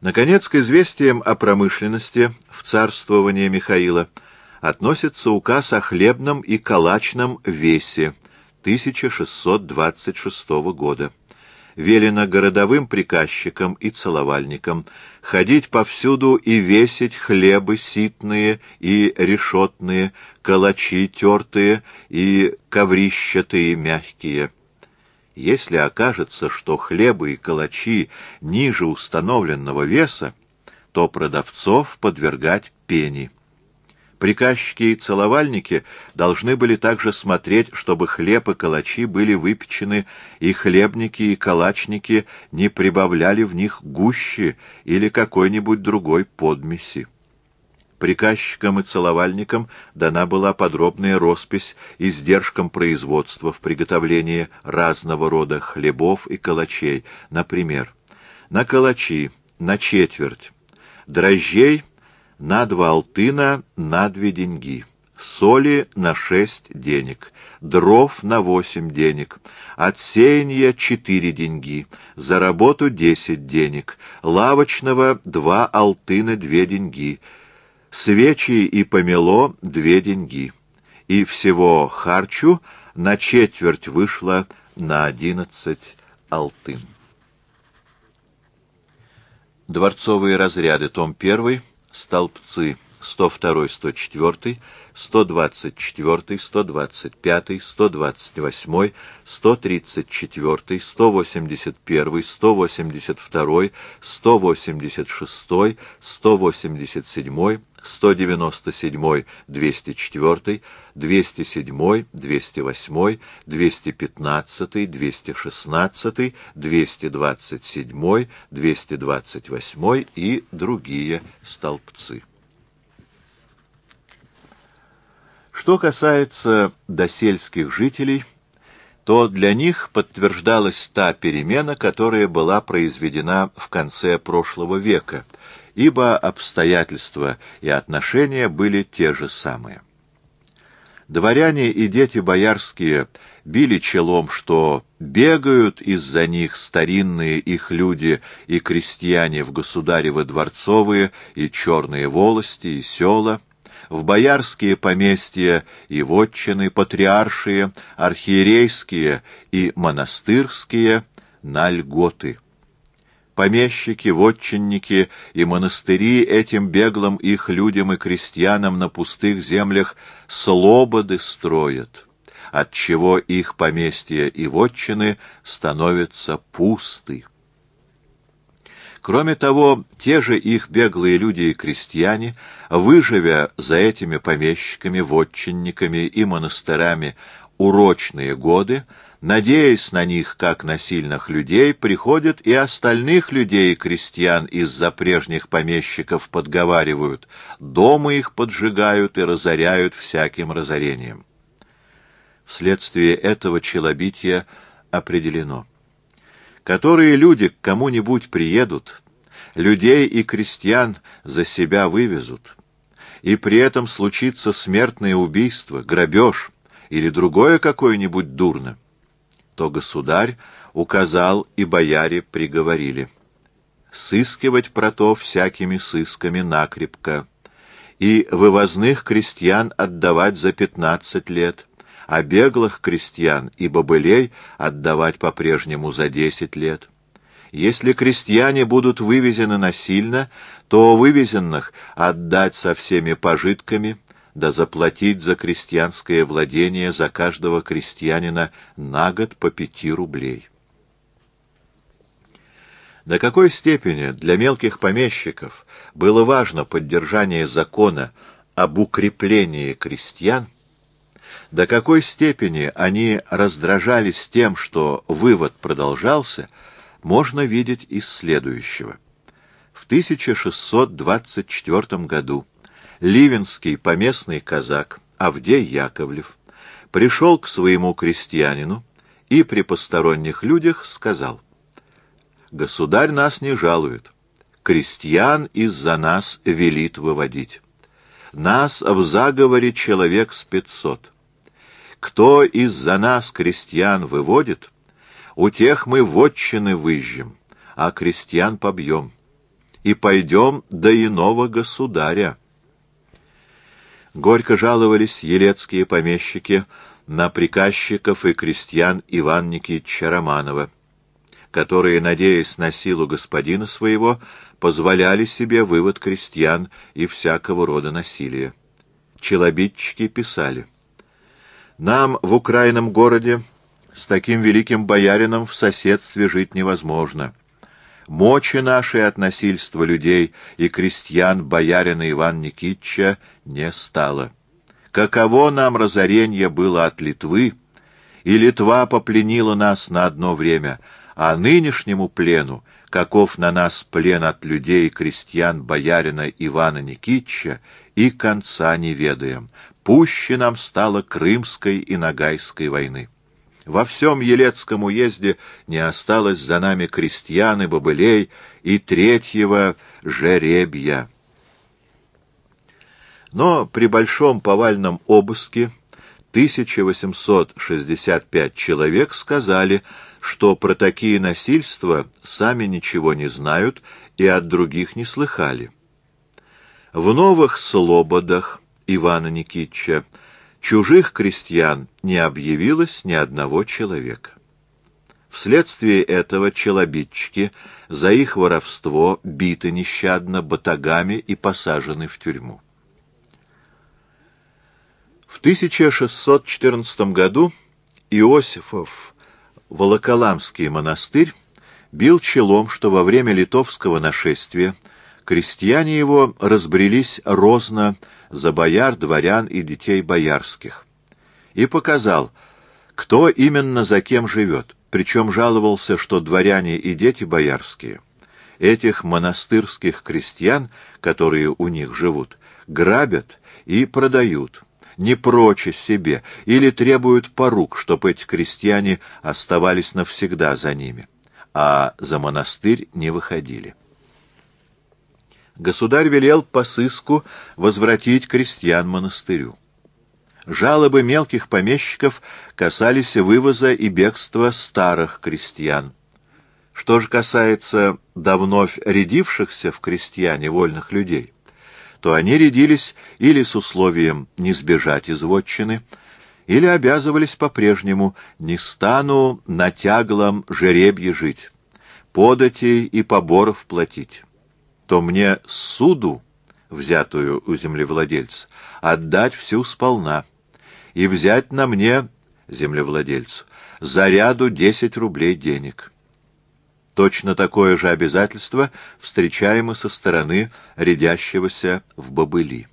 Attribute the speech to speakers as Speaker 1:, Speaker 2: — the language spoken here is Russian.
Speaker 1: Наконец, к известиям о промышленности в царствование Михаила относится указ о хлебном и калачном весе 1626 года. Велено городовым приказчикам и целовальникам ходить повсюду и весить хлебы ситные и решетные, калачи тертые и коврищатые мягкие. Если окажется, что хлебы и калачи ниже установленного веса, то продавцов подвергать пени. Приказчики и целовальники должны были также смотреть, чтобы хлеб и калачи были выпечены, и хлебники и калачники не прибавляли в них гущи или какой-нибудь другой подмеси. Приказчикам и целовальникам дана была подробная роспись издержкам производства в приготовлении разного рода хлебов и калачей. Например, на калачи на четверть дрожжей на 2 алтына на 2 деньги, соли на 6 денег, дров на 8 денег, от сеяния 4 деньги, за работу 10 денег, лавочного 2 алтына 2 деньги, свечи и помело 2 деньги. И всего харчу на четверть вышло на 11 алтын. Дворцовые разряды, том 1, столбцы 102-104, 124, 125, 128, 134, 181, 182, 186, 187, 197, 204, 207, 208, 215, 216, 227, 228 и другие столбцы. Что касается досельских жителей, то для них подтверждалась та перемена, которая была произведена в конце прошлого века, ибо обстоятельства и отношения были те же самые. Дворяне и дети боярские били челом, что бегают из-за них старинные их люди и крестьяне в государевы дворцовые и черные волости и села, в боярские поместья и вотчины, патриаршие, архиерейские и монастырские на льготы. Помещики, вотчинники и монастыри этим беглым их людям и крестьянам на пустых землях слободы строят, отчего их поместья и вотчины становятся пусты. Кроме того, те же их беглые люди и крестьяне, выживя за этими помещиками, вотчинниками и монастырями урочные годы, надеясь на них, как на сильных людей, приходят и остальных людей и крестьян из-за прежних помещиков подговаривают, дома их поджигают и разоряют всяким разорением. Вследствие этого челобития определено: которые люди к кому-нибудь приедут, людей и крестьян за себя вывезут, и при этом случится смертное убийство, грабеж или другое какое-нибудь дурно, то государь указал и бояре приговорили сыскивать прото всякими сысками накрепко, и вывозных крестьян отдавать за 15 лет, а беглых крестьян и бобылей отдавать по-прежнему за 10 лет. Если крестьяне будут вывезены насильно, то вывезенных отдать со всеми пожитками, да заплатить за крестьянское владение за каждого крестьянина на год по 5 рублей. До какой степени для мелких помещиков было важно поддержание закона об укреплении крестьян, до какой степени они раздражались тем, что вывод продолжался, можно видеть из следующего. В 1624 году ливенский поместный казак Авдей Яковлев пришел к своему крестьянину и при посторонних людях сказал: «Государь нас не жалует, крестьян из-за нас велит выводить. Нас в заговоре человек с 500. Кто из-за нас крестьян выводит, у тех мы вотчины выжжем, а крестьян побьем. и пойдем до иного государя». Горько жаловались елецкие помещики на приказчиков и крестьян Ивана Никитича Романова, которые, надеясь на силу господина своего, позволяли себе вывод крестьян и всякого рода насилия. Челобитчики писали: «Нам в украинном городе с таким великим боярином в соседстве жить невозможно. Мочи нашей от насильства людей и крестьян боярина Ивана Никитича не стало. Каково нам разоренье было от Литвы, и Литва попленила нас на одно время, а нынешнему плену, каков на нас плен от людей и крестьян боярина Ивана Никитича, и конца не ведаем. Пуще нам стало Крымской и Ногайской войны. Во всем Елецком уезде не осталось за нами крестьян и бобылей и третьего жеребья». Но при большом повальном обыске 1865 человек сказали, что про такие насильства сами ничего не знают и от других не слыхали. В Новых Слободах Ивана Никитича чужих крестьян не объявилось ни одного человека. Вследствие этого челобитчики за их воровство биты нещадно батагами и посажены в тюрьму. В 1614 году Иосифов Волоколамский монастырь бил челом, что во время литовского нашествия крестьяне его разбрелись розно за бояр, дворян и детей боярских, и показал, кто именно за кем живет, причем жаловался, что дворяне и дети боярские этих монастырских крестьян, которые у них живут, грабят и продают, не прочь себе, или требуют порук, чтоб эти крестьяне оставались навсегда за ними, а за монастырь не выходили. Государь велел по сыску возвратить крестьян монастырю. Жалобы мелких помещиков касались вывоза и бегства старых крестьян. Что же касается до вновь рядившихся в крестьяне вольных людей, то они рядились или с условием не сбежать из вотчины, или обязывались по-прежнему «не стану на тяглом жеребье жить, податей и поборов платить, то мне суду, взятую у землевладельца, отдать всю сполна, и взять на мне, землевладельцу, заряду 10 рублей денег». Точно такое же обязательство встречаемо со стороны рядящегося в бобыли.